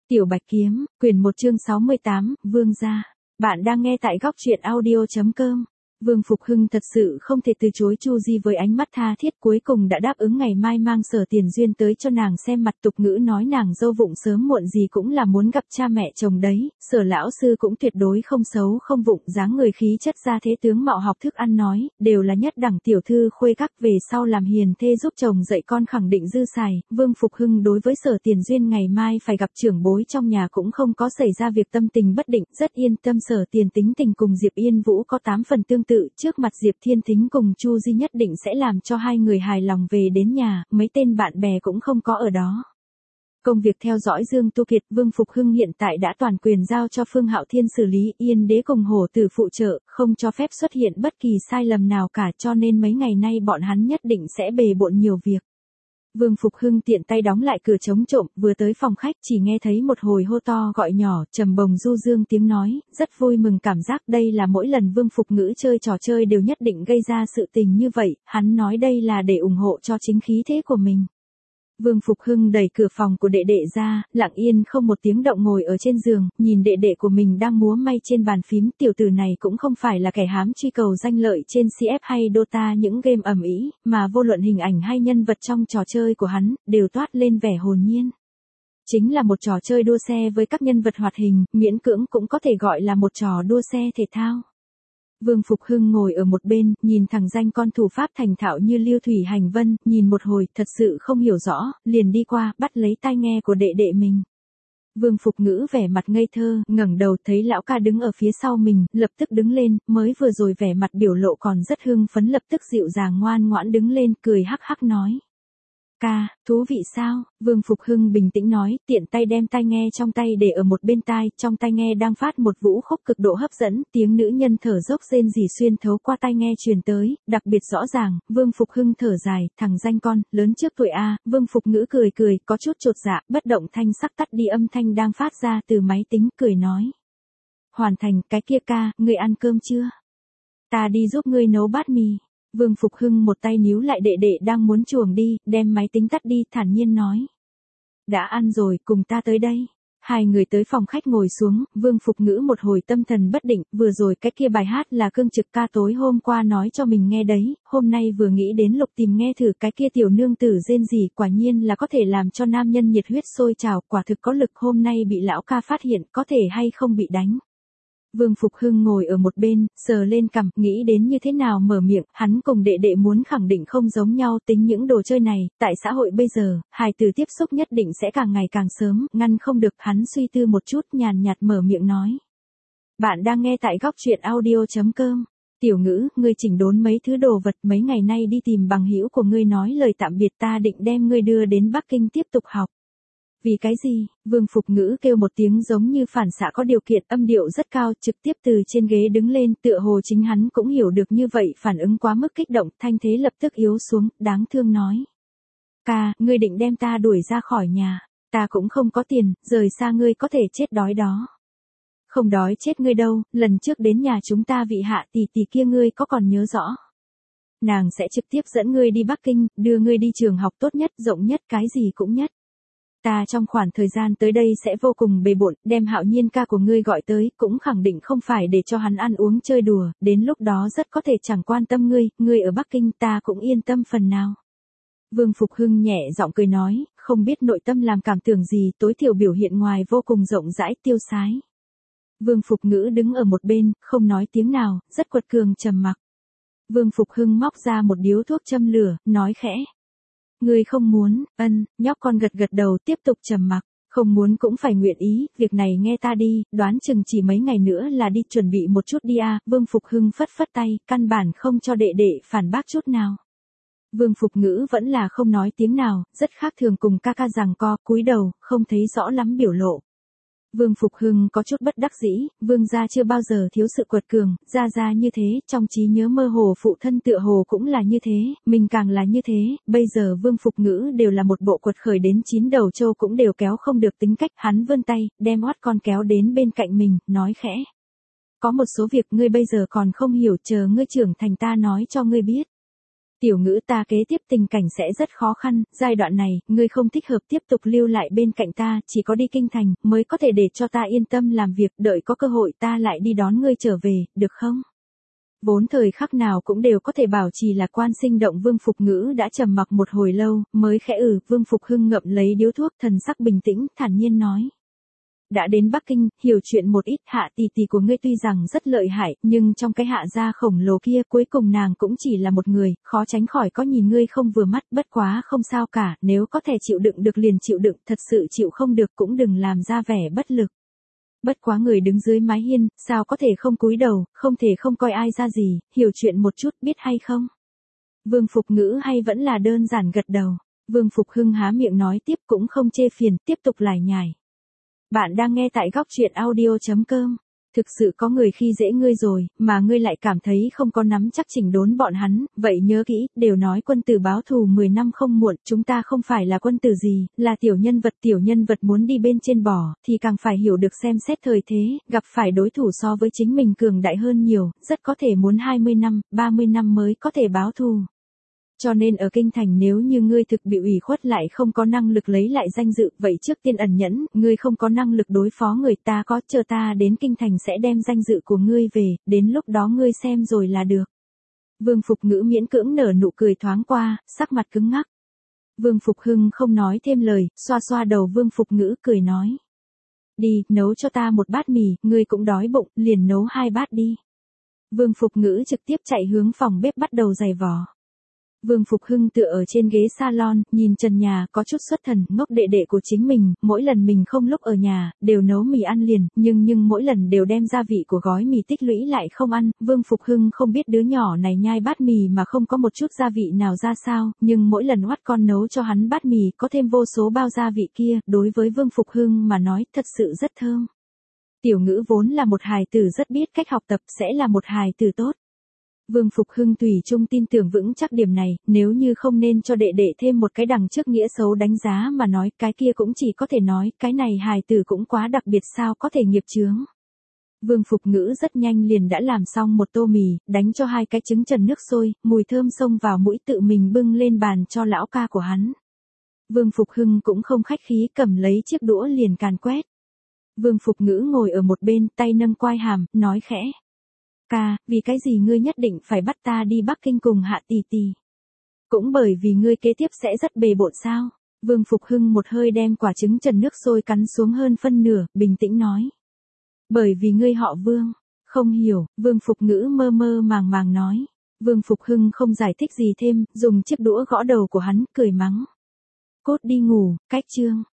Tiểu Bạch Kiếm, quyển 1 chương 68, Vương gia. Bạn đang nghe tại góc truyện audio.com. Vương Phục Hưng thật sự không thể từ chối Chu Di với ánh mắt tha thiết, cuối cùng đã đáp ứng ngày mai mang Sở Tiền Duyên tới cho nàng xem mặt. Tục ngữ nói nàng dâu vụng sớm muộn gì cũng là muốn gặp cha mẹ chồng đấy, Sở lão sư cũng tuyệt đối không xấu không vụng, dáng người khí chất gia thế tướng mạo học thức ăn nói, đều là nhất đẳng tiểu thư khuê các, về sau làm hiền thê giúp chồng dạy con khẳng định dư xài. Vương Phục Hưng đối với Sở Tiền Duyên ngày mai phải gặp trưởng bối trong nhà cũng không có xảy ra việc tâm tình bất định, rất yên tâm. Sở Tiền tính tình cùng Diệp Yên Vũ có 8 phần tương tự, trước mặt Diệp Thiên Thính cùng Chu Di nhất định sẽ làm cho hai người hài lòng. Về đến nhà, mấy tên bạn bè cũng không có ở đó. Công việc theo dõi Dương Tu Kiệt, Vương Phục Hưng hiện tại đã toàn quyền giao cho Phương Hạo Thiên xử lý, Yên Đế cùng Hổ Tử phụ trợ, không cho phép xuất hiện bất kỳ sai lầm nào cả, cho nên mấy ngày nay bọn hắn nhất định sẽ bề bộn nhiều việc. Vương Phục Hưng tiện tay đóng lại cửa chống trộm, vừa tới phòng khách chỉ nghe thấy một hồi hô to gọi nhỏ, trầm bồng du dương tiếng nói, rất vui mừng cảm giác đây là mỗi lần Vương Phục Ngữ chơi trò chơi đều nhất định gây ra sự tình như vậy, hắn nói đây là để ủng hộ cho chính khí thế của mình. Vương Phục Hưng đẩy cửa phòng của đệ đệ ra, lặng yên không một tiếng động ngồi ở trên giường, nhìn đệ đệ của mình đang múa may trên bàn phím. Tiểu tử này cũng không phải là kẻ hám truy cầu danh lợi trên CF hay Dota, những game ầm ĩ, mà vô luận hình ảnh hay nhân vật trong trò chơi của hắn, đều toát lên vẻ hồn nhiên. Chính là một trò chơi đua xe với các nhân vật hoạt hình, miễn cưỡng cũng có thể gọi là một trò đua xe thể thao. Vương Phục Hưng ngồi ở một bên, nhìn thằng danh con thủ pháp thành thạo như Lưu Thủy Hành Vân, nhìn một hồi, thật sự không hiểu rõ, liền đi qua, bắt lấy tai nghe của đệ đệ mình. Vương Phục Ngữ vẻ mặt ngây thơ, ngẩng đầu thấy lão ca đứng ở phía sau mình, lập tức đứng lên, mới vừa rồi vẻ mặt biểu lộ còn rất hưng phấn lập tức dịu dàng ngoan ngoãn đứng lên, cười hắc hắc nói. Ca, thú vị sao? Vương Phục Hưng bình tĩnh nói, tiện tay đem tai nghe trong tay để ở một bên tai, trong tai nghe đang phát một vũ khúc cực độ hấp dẫn, tiếng nữ nhân thở dốc rên rỉ xuyên thấu qua tai nghe truyền tới, đặc biệt rõ ràng. Vương Phục Hưng thở dài, thằng danh con, lớn trước tuổi a. Vương Phục Ngữ cười cười, có chút chột dạ, bất động thanh sắc tắt đi âm thanh đang phát ra từ máy tính, cười nói. Hoàn thành, cái kia ca, ngươi ăn cơm chưa? Ta đi giúp ngươi nấu bát mì. Vương Phục Hưng một tay níu lại đệ đệ đang muốn chuồng đi, đem máy tính tắt đi, thản nhiên nói. Đã ăn rồi, cùng ta tới đây. Hai người tới phòng khách ngồi xuống, Vương Phục Ngữ một hồi tâm thần bất định, vừa rồi cái kia bài hát là Cương Trực ca tối hôm qua nói cho mình nghe đấy, hôm nay vừa nghĩ đến lục tìm nghe thử cái kia tiểu nương tử rên rỉ, quả nhiên là có thể làm cho nam nhân nhiệt huyết sôi trào, quả thực có lực, hôm nay bị lão ca phát hiện, có thể hay không bị đánh. Vương Phục Hưng ngồi ở một bên, sờ lên cằm, nghĩ đến như thế nào mở miệng, hắn cùng đệ đệ muốn khẳng định không giống nhau, tính những đồ chơi này, tại xã hội bây giờ, hài tử tiếp xúc nhất định sẽ càng ngày càng sớm, ngăn không được, hắn suy tư một chút, nhàn nhạt mở miệng nói. Bạn đang nghe tại góc truyện audio.com. Tiểu Ngữ, ngươi chỉnh đốn mấy thứ đồ vật, mấy ngày nay đi tìm bằng hữu của ngươi nói lời tạm biệt, ta định đem ngươi đưa đến Bắc Kinh tiếp tục học. Vì cái gì? Vương Phục Ngữ kêu một tiếng giống như phản xạ có điều kiện, âm điệu rất cao, trực tiếp từ trên ghế đứng lên, tựa hồ chính hắn cũng hiểu được như vậy, phản ứng quá mức kích động, thanh thế lập tức yếu xuống, đáng thương nói. Ca, ngươi định đem ta đuổi ra khỏi nhà, ta cũng không có tiền, rời xa ngươi có thể chết đói đó. Không đói chết ngươi đâu, lần trước đến nhà chúng ta vị hạ tỷ tỷ kia ngươi có còn nhớ rõ. Nàng sẽ trực tiếp dẫn ngươi đi Bắc Kinh, đưa ngươi đi trường học tốt nhất, rộng nhất, cái gì cũng nhất. Ta trong khoảng thời gian tới đây sẽ vô cùng bề bộn, đem Hạo Nhiên ca của ngươi gọi tới, cũng khẳng định không phải để cho hắn ăn uống chơi đùa, đến lúc đó rất có thể chẳng quan tâm ngươi ở Bắc Kinh ta cũng yên tâm phần nào. Vương Phục Hưng nhẹ giọng cười nói, không biết nội tâm làm cảm tưởng gì, tối thiểu biểu hiện ngoài vô cùng rộng rãi tiêu sái. Vương Phục Ngữ đứng ở một bên, không nói tiếng nào, rất quật cường trầm mặc. Vương Phục Hưng móc ra một điếu thuốc châm lửa, nói khẽ. Ngươi không muốn, nhóc con gật gật đầu tiếp tục trầm mặc, không muốn cũng phải nguyện ý, việc này nghe ta đi, đoán chừng chỉ mấy ngày nữa là đi chuẩn bị một chút đi à. Vương Phục Hưng phất phất tay, căn bản không cho đệ đệ phản bác chút nào. Vương Phục Ngữ vẫn là không nói tiếng nào, rất khác thường cùng ca ca giằng co, cúi đầu, không thấy rõ lắm biểu lộ. Vương Phục Hưng có chút bất đắc dĩ, Vương gia chưa bao giờ thiếu sự quật cường, gia như thế, trong trí nhớ mơ hồ phụ thân tựa hồ cũng là như thế, mình càng là như thế, bây giờ Vương Phục Ngữ đều là một bộ quật khởi đến 9 đầu châu cũng đều kéo không được tính cách, hắn vươn tay, đem oát con kéo đến bên cạnh mình, nói khẽ. Có một số việc ngươi bây giờ còn không hiểu, chờ ngươi trưởng thành ta nói cho ngươi biết. Tiểu Ngữ, ta kế tiếp tình cảnh sẽ rất khó khăn, giai đoạn này, ngươi không thích hợp tiếp tục lưu lại bên cạnh ta, chỉ có đi kinh thành, mới có thể để cho ta yên tâm làm việc, đợi có cơ hội ta lại đi đón ngươi trở về, được không? Vốn thời khắc nào cũng đều có thể bảo trì là quan sinh động Vương Phục Ngữ đã trầm mặc một hồi lâu, mới khẽ Vương Phục Hưng ngậm lấy điếu thuốc, thần sắc bình tĩnh, thản nhiên nói. Đã đến Bắc Kinh, hiểu chuyện một ít, Hạ tỷ tỷ của ngươi tuy rằng rất lợi hại, nhưng trong cái Hạ gia khổng lồ kia cuối cùng nàng cũng chỉ là một người, khó tránh khỏi có nhìn ngươi không vừa mắt, bất quá không sao cả, nếu có thể chịu đựng được liền chịu đựng, thật sự chịu không được cũng đừng làm ra vẻ bất lực. Bất quá người đứng dưới mái hiên, sao có thể không cúi đầu, không thể không coi ai ra gì, hiểu chuyện một chút, biết hay không? Vương Phục Ngữ hay vẫn là đơn giản gật đầu. Vương Phục Hưng há miệng nói tiếp cũng không chê phiền, tiếp tục lải nhải. Bạn đang nghe tại góc truyện audio.com. Thực sự có người khi dễ ngươi rồi, mà ngươi lại cảm thấy không có nắm chắc chỉnh đốn bọn hắn, vậy nhớ kỹ, đều nói quân tử báo thù 10 năm không muộn, chúng ta không phải là quân tử gì, là tiểu nhân vật muốn đi bên trên bò, thì càng phải hiểu được xem xét thời thế, gặp phải đối thủ so với chính mình cường đại hơn nhiều, rất có thể muốn 20 năm, 30 năm mới có thể báo thù. Cho nên ở kinh thành nếu như ngươi thực bị ủy khuất lại không có năng lực lấy lại danh dự, vậy trước tiên ẩn nhẫn, ngươi không có năng lực đối phó người ta có, chờ ta đến kinh thành sẽ đem danh dự của ngươi về, đến lúc đó ngươi xem rồi là được. Vương Phục Ngữ miễn cưỡng nở nụ cười thoáng qua, sắc mặt cứng ngắc. Vương Phục Hưng không nói thêm lời, xoa xoa đầu Vương Phục Ngữ cười nói. Đi, nấu cho ta một bát mì, ngươi cũng đói bụng, liền nấu 2 bát đi. Vương Phục Ngữ trực tiếp chạy hướng phòng bếp bắt đầu giày vò. Vương Phục Hưng tựa ở trên ghế salon, nhìn trần nhà, có chút xuất thần, ngốc đệ đệ của chính mình, mỗi lần mình không lúc ở nhà, đều nấu mì ăn liền, nhưng mỗi lần đều đem gia vị của gói mì tích lũy lại không ăn, Vương Phục Hưng không biết đứa nhỏ này nhai bát mì mà không có một chút gia vị nào ra sao, nhưng mỗi lần oắt con nấu cho hắn bát mì, có thêm vô số bao gia vị kia, đối với Vương Phục Hưng mà nói, thật sự rất thơm. Tiểu Ngữ vốn là một hài tử rất biết cách học tập, sẽ là một hài tử tốt. Vương Phục Hưng tùy chung tin tưởng vững chắc điểm này, nếu như không nên cho đệ đệ thêm một cái đằng trước nghĩa xấu đánh giá mà nói, cái kia cũng chỉ có thể nói, cái này hài tử cũng quá đặc biệt sao có thể nghiệp chướng. Vương Phục Ngữ rất nhanh liền đã làm xong một tô mì, đánh cho 2 cái trứng trần nước sôi, mùi thơm xông vào mũi tự mình bưng lên bàn cho lão ca của hắn. Vương Phục Hưng cũng không khách khí cầm lấy chiếc đũa liền càn quét. Vương Phục Ngữ ngồi ở một bên, tay nâng quai hàm, nói khẽ. Ca, vì cái gì ngươi nhất định phải bắt ta đi Bắc Kinh cùng Hạ tỷ tỷ? Cũng bởi vì ngươi kế tiếp sẽ rất bề bộn sao? Vương Phục Hưng một hơi đem quả trứng trần nước sôi cắn xuống hơn phân nửa, bình tĩnh nói. Bởi vì ngươi họ Vương. Không hiểu, Vương Phục Ngữ mơ mơ màng màng nói. Vương Phục Hưng không giải thích gì thêm, dùng chiếc đũa gõ đầu của hắn, cười mắng. Cốt đi ngủ, cách chương.